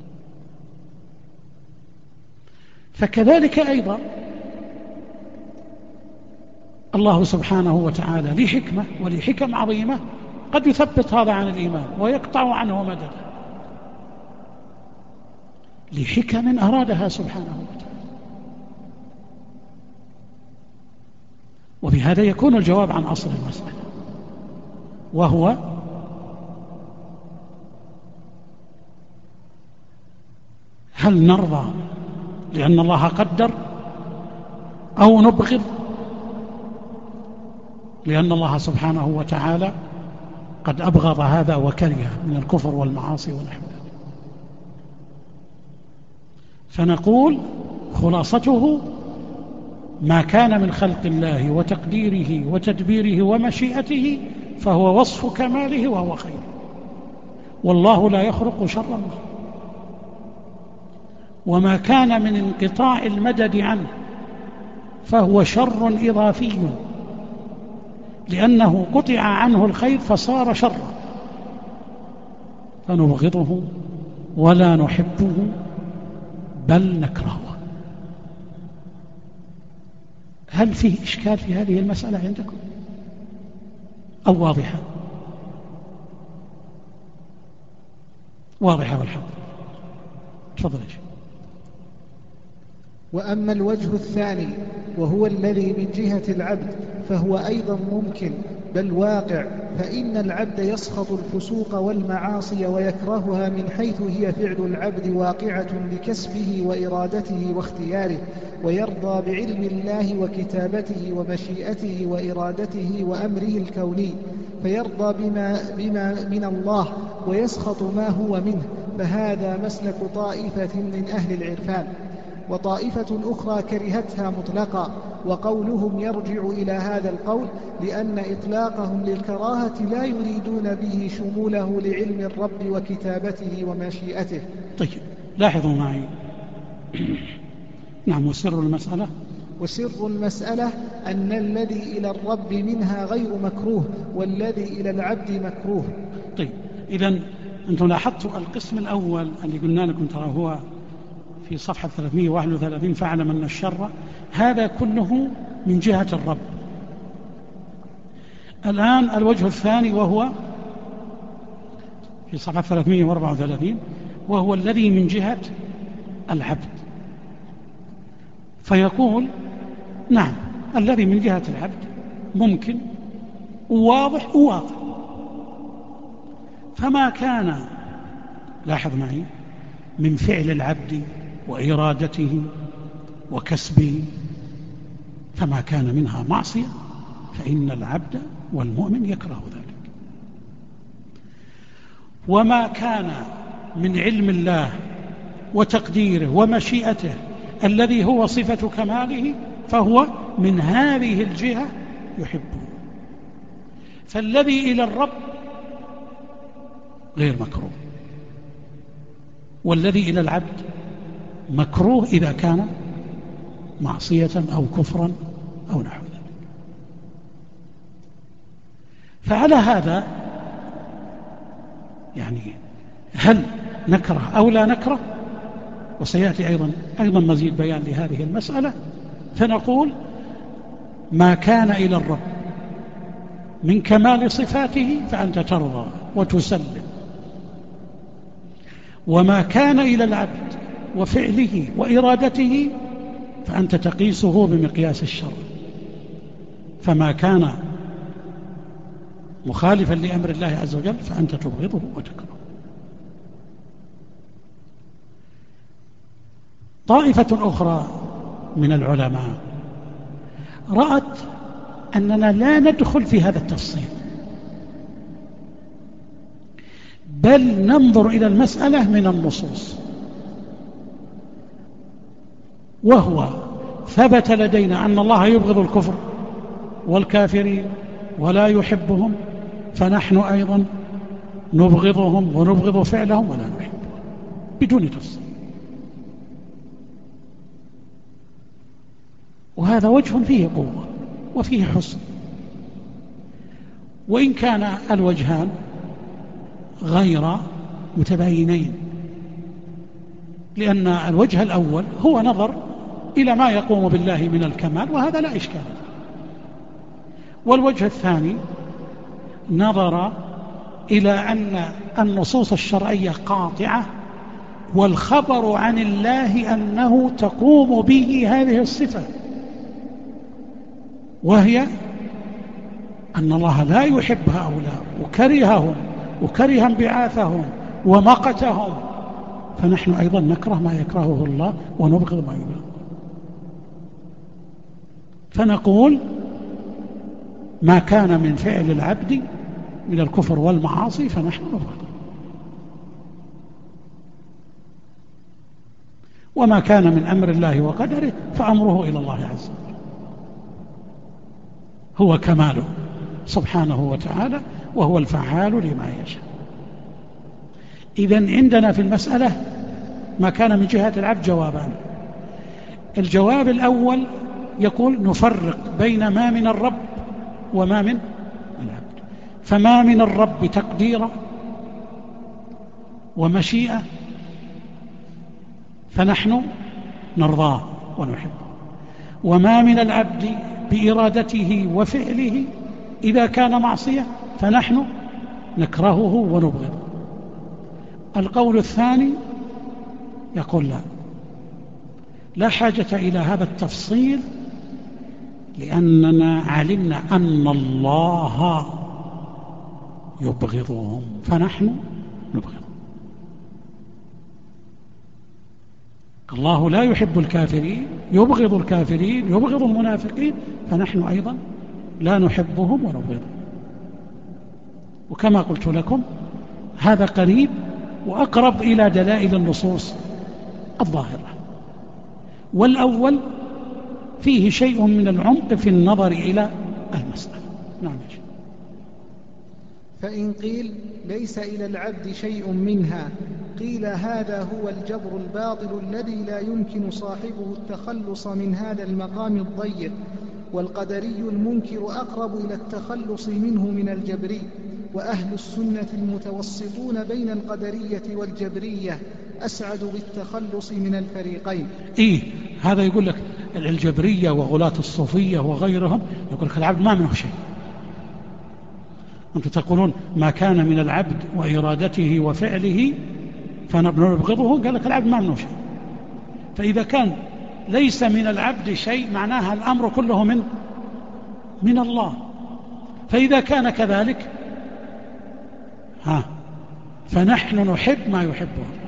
فكذلك أيضا الله سبحانه وتعالى لحكمة ولحكم عظيمة قد يثبت هذا عن الإيمان ويقطع عنه مددا لحكم أرادها سبحانه وتعالى. وبهذا يكون الجواب عن أصل المسألة، وهو هل نرضى لأن الله قدر أو نبغض لأن الله سبحانه وتعالى قد أبغض هذا وكره من الكفر والمعاصي ونحو ذلك. فنقول خلاصته ما كان من خلق الله وتقديره وتدبيره ومشيئته فهو وصف كماله وهو خير، والله لا يخلق شرا منه. وما كان من انقطاع المدد عنه فهو شر إضافي، لأنه قطع عنه الخير فصار شرا، فنبغضه ولا نحبه بل نكرهه. هل فيه إشكال في هذه المسألة عندكم أو واضحة؟ واضحة والحمد. تفضل يا شيخ. وأما الوجه الثاني وهو الذي من جهة العبد فهو أيضا ممكن بل واقع، فإن العبد يسخط الفسوق والمعاصي ويكرهها من حيث هي فعل العبد واقعة بكسبه وإرادته واختياره، ويرضى بعلم الله وكتابته ومشيئته وإرادته وأمره الكوني، فيرضى بما من الله ويسخط ما هو منه. فهذا مسلك طائفة من أهل العرفان. وطائفة أخرى كرهتها مطلقا، وقولهم يرجع إلى هذا القول لأن إطلاقهم للكراهة لا يريدون به شموله لعلم الرب وكتابته ومشيئته. طيب لاحظوا معي. نعم. وسر المسألة أن الذي إلى الرب منها غير مكروه والذي إلى العبد مكروه. طيب إذن أنتم لاحظتوا القسم الأول اللي قلنا لكم ترى هو في صفحة 331 فاعلم أن الشر، هذا كله من جهة الرب. الآن الوجه الثاني وهو في صفحة 334 وهو الذي من جهة العبد، فيقول نعم الذي من جهة العبد ممكن وواضح وواضح. فما كان، لاحظ معي، من فعل العبد وإرادته وكسبه، فما كان منها معصية فإن العبد والمؤمن يكره ذلك. وما كان من علم الله وتقديره ومشيئته الذي هو صفة كماله فهو من هذه الجهة يحبه. فالذي إلى الرب غير مكروه، والذي إلى العبد مكروه إذا كان معصية أو كفرا أو نحو ذلك. فعلى هذا يعني هل نكره أو لا نكره؟ وسيأتي أيضا مزيد بيان لهذه المسألة. فنقول ما كان إلى الرب من كمال صفاته فأنت ترضى وتسلم، وما كان إلى العبد وفعله وإرادته فأنت تقيسه بمقياس الشر. فما كان مخالفا لأمر الله عز وجل فأنت تبغضه وتكرهه. طائفة أخرى من العلماء رأت أننا لا ندخل في هذا التفصيل، بل ننظر إلى المسألة من النصوص. وهو ثبت لدينا أن الله يبغض الكفر والكافرين ولا يحبهم، فنحن أيضا نبغضهم ونبغض فعلهم ولا نحبهم بدون تفصيل. وهذا وجه فيه قوة وفيه حسن، وإن كان الوجهان غير متباينين، لأن الوجه الأول هو نظر إلى ما يقوم بالله من الكمال، وهذا لا إشكال له. والوجه الثاني نظر إلى أن النصوص الشرعية قاطعة، والخبر عن الله أنه تقوم به هذه الصفة، وهي أن الله لا يحب هؤلاء وكرههم وكره انبعاثهم ومقتهم، فنحن أيضا نكره ما يكرهه الله ونبغض ما يبغض. فنقول ما كان من فعل العبد من الكفر والمعاصي فنحن نبغضه، وما كان من أمر الله وقدره فأمره إلى الله عز وجل، هو كماله سبحانه وتعالى، وهو الفعال لما يشاء. إذن عندنا في المسألة ما كان من جهة العبد جوابان. الجواب الأول يقول نفرق بين ما من الرب وما من العبد. فما من الرب تقديرا ومشيئة فنحن نرضاه ونحبه، وما من العبد بإرادته وفعله إذا كان معصية فنحن نكرهه ونبغضه. القول الثاني يقول لا حاجة إلى هذا التفصيل، لأننا علمنا أن الله يبغضهم فنحن نبغضهم. الله لا يحب الكافرين، يبغض الكافرين، يبغض المنافقين، فنحن أيضا لا نحبهم ونبغضهم. وكما قلت لكم هذا قريب وأقرب إلى دلائل النصوص الظاهرة، والأول فيه شيء من العمق في النظر إلى المسألة. نعم. فإن قيل ليس إلى العبد شيء منها، قيل هذا هو الجبر الباطل الذي لا يمكن صاحبه التخلص من هذا المقام الضيق، والقدري المنكر أقرب إلى التخلص منه من الجبري، وأهل السنة المتوسطون بين القدرية والجبرية أسعد بالتخلص من الفريقين. هذا يقول لك الجبرية وغلاة الصوفية وغيرهم يقول لك العبد ما منه شيء. أنتم تقولون ما كان من العبد وإرادته وفعله فنبغضه، قال لك العبد ما منه شيء. فإذا كان ليس من العبد شيء معناها الأمر كله من الله. فإذا كان كذلك فنحن نحب ما يحبه الله.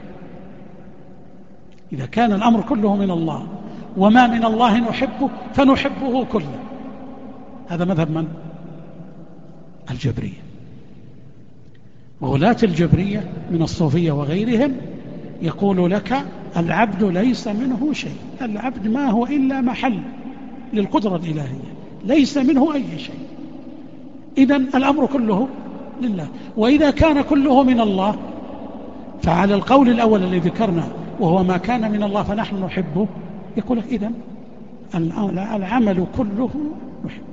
إذا كان الأمر كله من الله وما من الله نحبه فنحبه كله. هذا مذهب من؟ الجبرية. وغلاة الجبرية من الصوفية وغيرهم يقول لك العبد ليس منه شيء، العبد ما هو إلا محل للقدرة الإلهية، ليس منه أي شيء. إذن الأمر كله لله. وإذا كان كله من الله فعلى القول الأول الذي ذكرنا وهو ما كان من الله فنحن نحبه، يقول لك إذن العمل كله نحبه.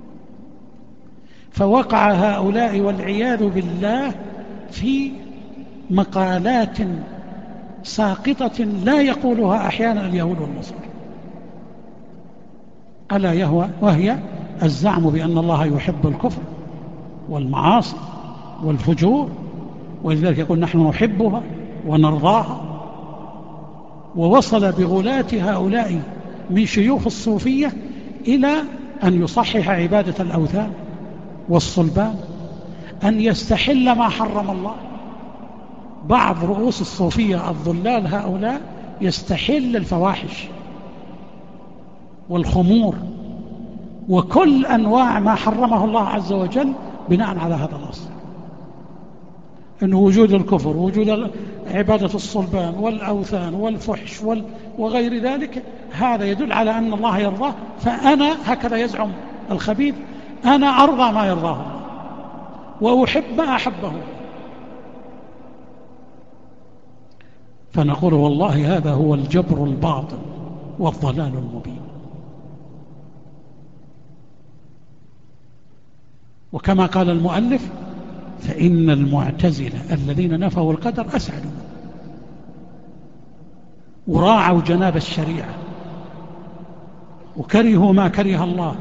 فوقع هؤلاء والعياذ بالله في مقالات ساقطة لا يقولها أحيانا اليهود والنصارى، ألا وهي الزعم بأن الله يحب الكفر والمعاصي والفجور، ولذلك يقول نحن نحبها ونرضاها. ووصل بغلاة هؤلاء من شيوخ الصوفية إلى أن يصحح عبادة الأوثان والصلبان، أن يستحل ما حرم الله. بعض رؤوس الصوفية الضلال هؤلاء يستحل الفواحش والخمور وكل أنواع ما حرمه الله عز وجل بناء على هذا الأصل، أنه وجود الكفر ووجود عبادة الصلبان والأوثان والفحش وغير ذلك، هذا يدل على أن الله يرضاه. فأنا هكذا يزعم الخبيث، أنا أرضى ما يرضاه الله وأحب ما أحبه الله. فنقول والله هذا هو الجبر الباطل والضلال المبين. وكما قال المؤلف فإن المعتزلة الذين نفوا القدر أسعدوا وراعوا جناب الشريعة وكرهوا ما كره الله،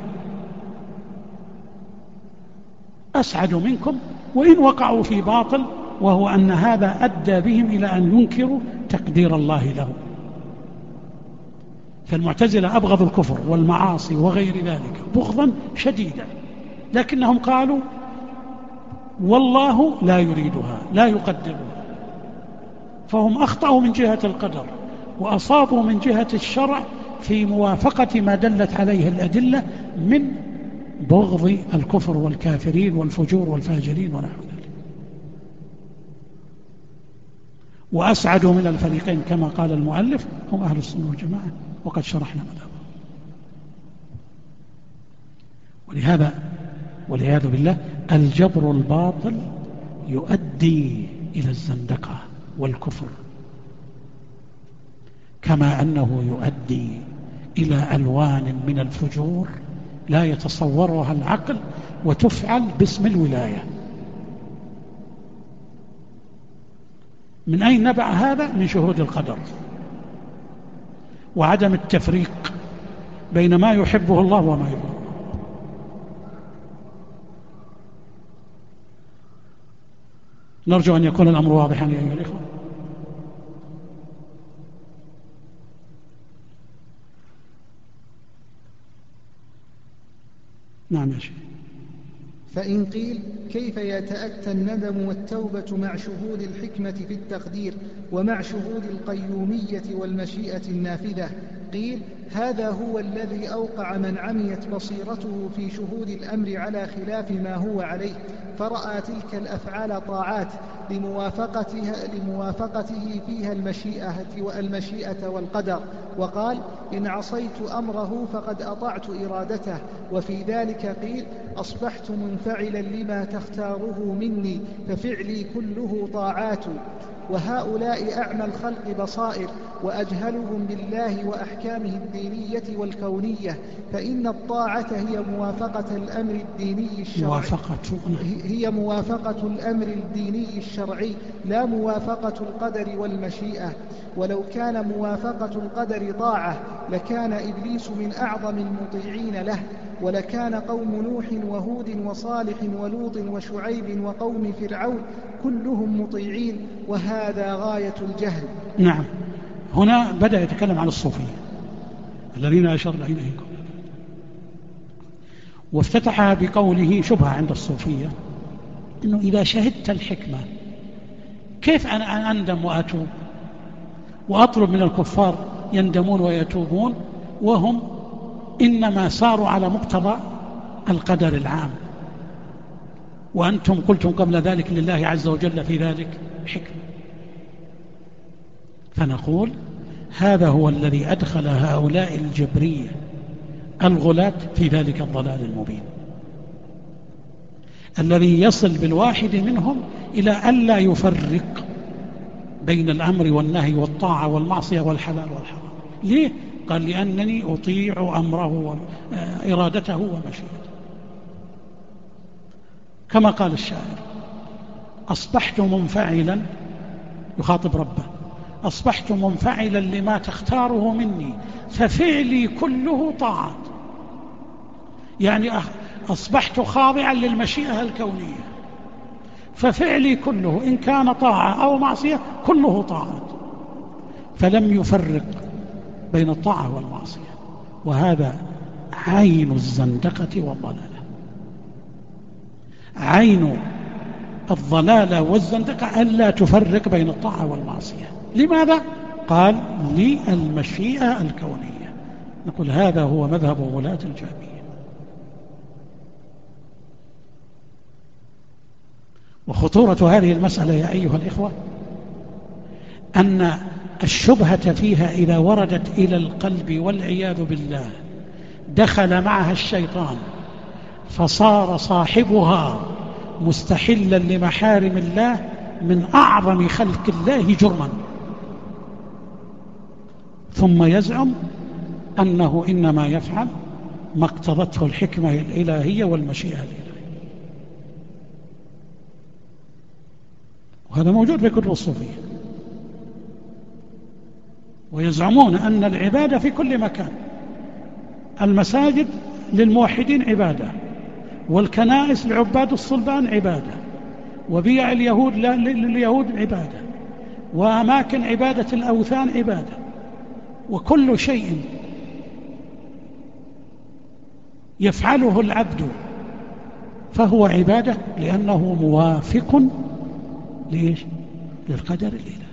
أسعد منكم وإن وقعوا في باطل، وهو أن هذا أدى بهم إلى أن ينكروا تقدير الله لهم. فالمعتزلة أبغضوا الكفر والمعاصي وغير ذلك بغضا شديدا، لكنهم قالوا والله لا يريدها لا يقدرها. فهم أخطأوا من جهة القدر وأصابوا من جهة الشرع في موافقة ما دلت عليه الأدلة من بغض الكفر والكافرين والفجور والفاجرين ونحو ذلك. وأسعدوا من الفريقين كما قال المؤلف هم أهل السنة والجماعة، وقد شرحنا مذهبهم. ولهذا والعياذ بالله الجبر الباطل يؤدي إلى الزندقة والكفر، كما أنه يؤدي إلى ألوان من الفجور لا يتصورها العقل وتفعل باسم الولاية. من أين نبع هذا؟ من شهود القدر وعدم التفريق بين ما يحبه الله وما يبغضه. نرجو أن يكون الأمر واضحا يا أيها الإخوة. نعم يا شيخ. فإن قيل كيف يتأتى الندم والتوبة مع شهود الحكمة في التقدير ومع شهود القيومية والمشيئة النافذة؟ قيل هذا هو الذي أوقع من عميت بصيرته في شهود الأمر على خلاف ما هو عليه، فرأى تلك الأفعال طاعات لموافقته فيها المشيئة والقدر، وقال إن عصيت أمره فقد أطعت إرادته. وفي ذلك قيل أصبحت منفعلا لما تختاره مني ففعلي كله طاعات. وهؤلاء أعمى الخلق بصائر وأجهلهم بالله وأحكامه الدينية والكونية، فإن الطاعة هي موافقة الأمر الديني الشرعي، هي موافقة الأمر الديني الشرعي لا موافقة القدر والمشيئة. ولو كان موافقة القدر طاعة لكان إبليس من أعظم المطيعين له، ولكان قوم نوح وهود وصالح ولوط وشعيب وقوم فرعون كلهم مطيعين، وهذا غاية الجهل. نعم، هنا بدأ يتكلم عن الصوفية الذين أشرنا إليكم، وافتتحها بقوله شبهة عند الصوفية أنه إذا شهدت الحكمة كيف أنا أندم وأتوب وأطلب من الكفار يندمون ويتوبون وهم إنما ساروا على مقتضى القدر العام، وأنتم قلتم قبل ذلك لله عز وجل في ذلك حكمة. فنقول هذا هو الذي أدخل هؤلاء الجبرية الغلاة في ذلك الضلال المبين، الذي يصل بالواحد منهم إلى ألا يفرق بين الأمر والنهي والطاعة والمعصية والحلال والحرام. ليه؟ قال لأنني أطيع أمره وإرادته ومشيئته، كما قال الشاعر: أصبحت منفعلا، يخاطب ربه: أصبحت منفعلا لما تختاره مني ففعلي كله طاعات. يعني أصبحت خاضعا للمشيئة الكونية، ففعلي كله إن كان طاعة أو معصية كله طاعات، فلم يفرق بين الطاعة والمعصية، وهذا عين الزندقة والضلالة. عين الضلالة والزندقة ألا تفرق بين الطاعة والمعصية. لماذا؟ قال: للمشيئة الكونية. نقول هذا هو مذهب غلاة الجهمية. وخطورة هذه المسألة يا أيها الإخوة أن الشبهة فيها إذا وردت إلى القلب والعياذ بالله دخل معها الشيطان فصار صاحبها مستحلا لمحارم الله من أعظم خلق الله جرما، ثم يزعم أنه إنما يفعل ما اقتضته الحكمة الإلهية والمشيئة الإلهية. وهذا موجود في كتب الصوفية. ويزعمون أن العبادة في كل مكان، المساجد للموحدين عبادة، والكنائس لعباد الصلبان عبادة، وبيع اليهود لليهود عبادة، وأماكن عبادة الأوثان عبادة، وكل شيء يفعله العبد فهو عبادة لأنه موافق للقدر الإلهي.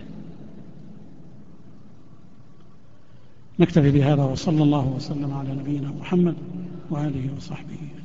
نكتفي بهذا، وصلى الله وسلم على نبينا محمد وآله وصحبه.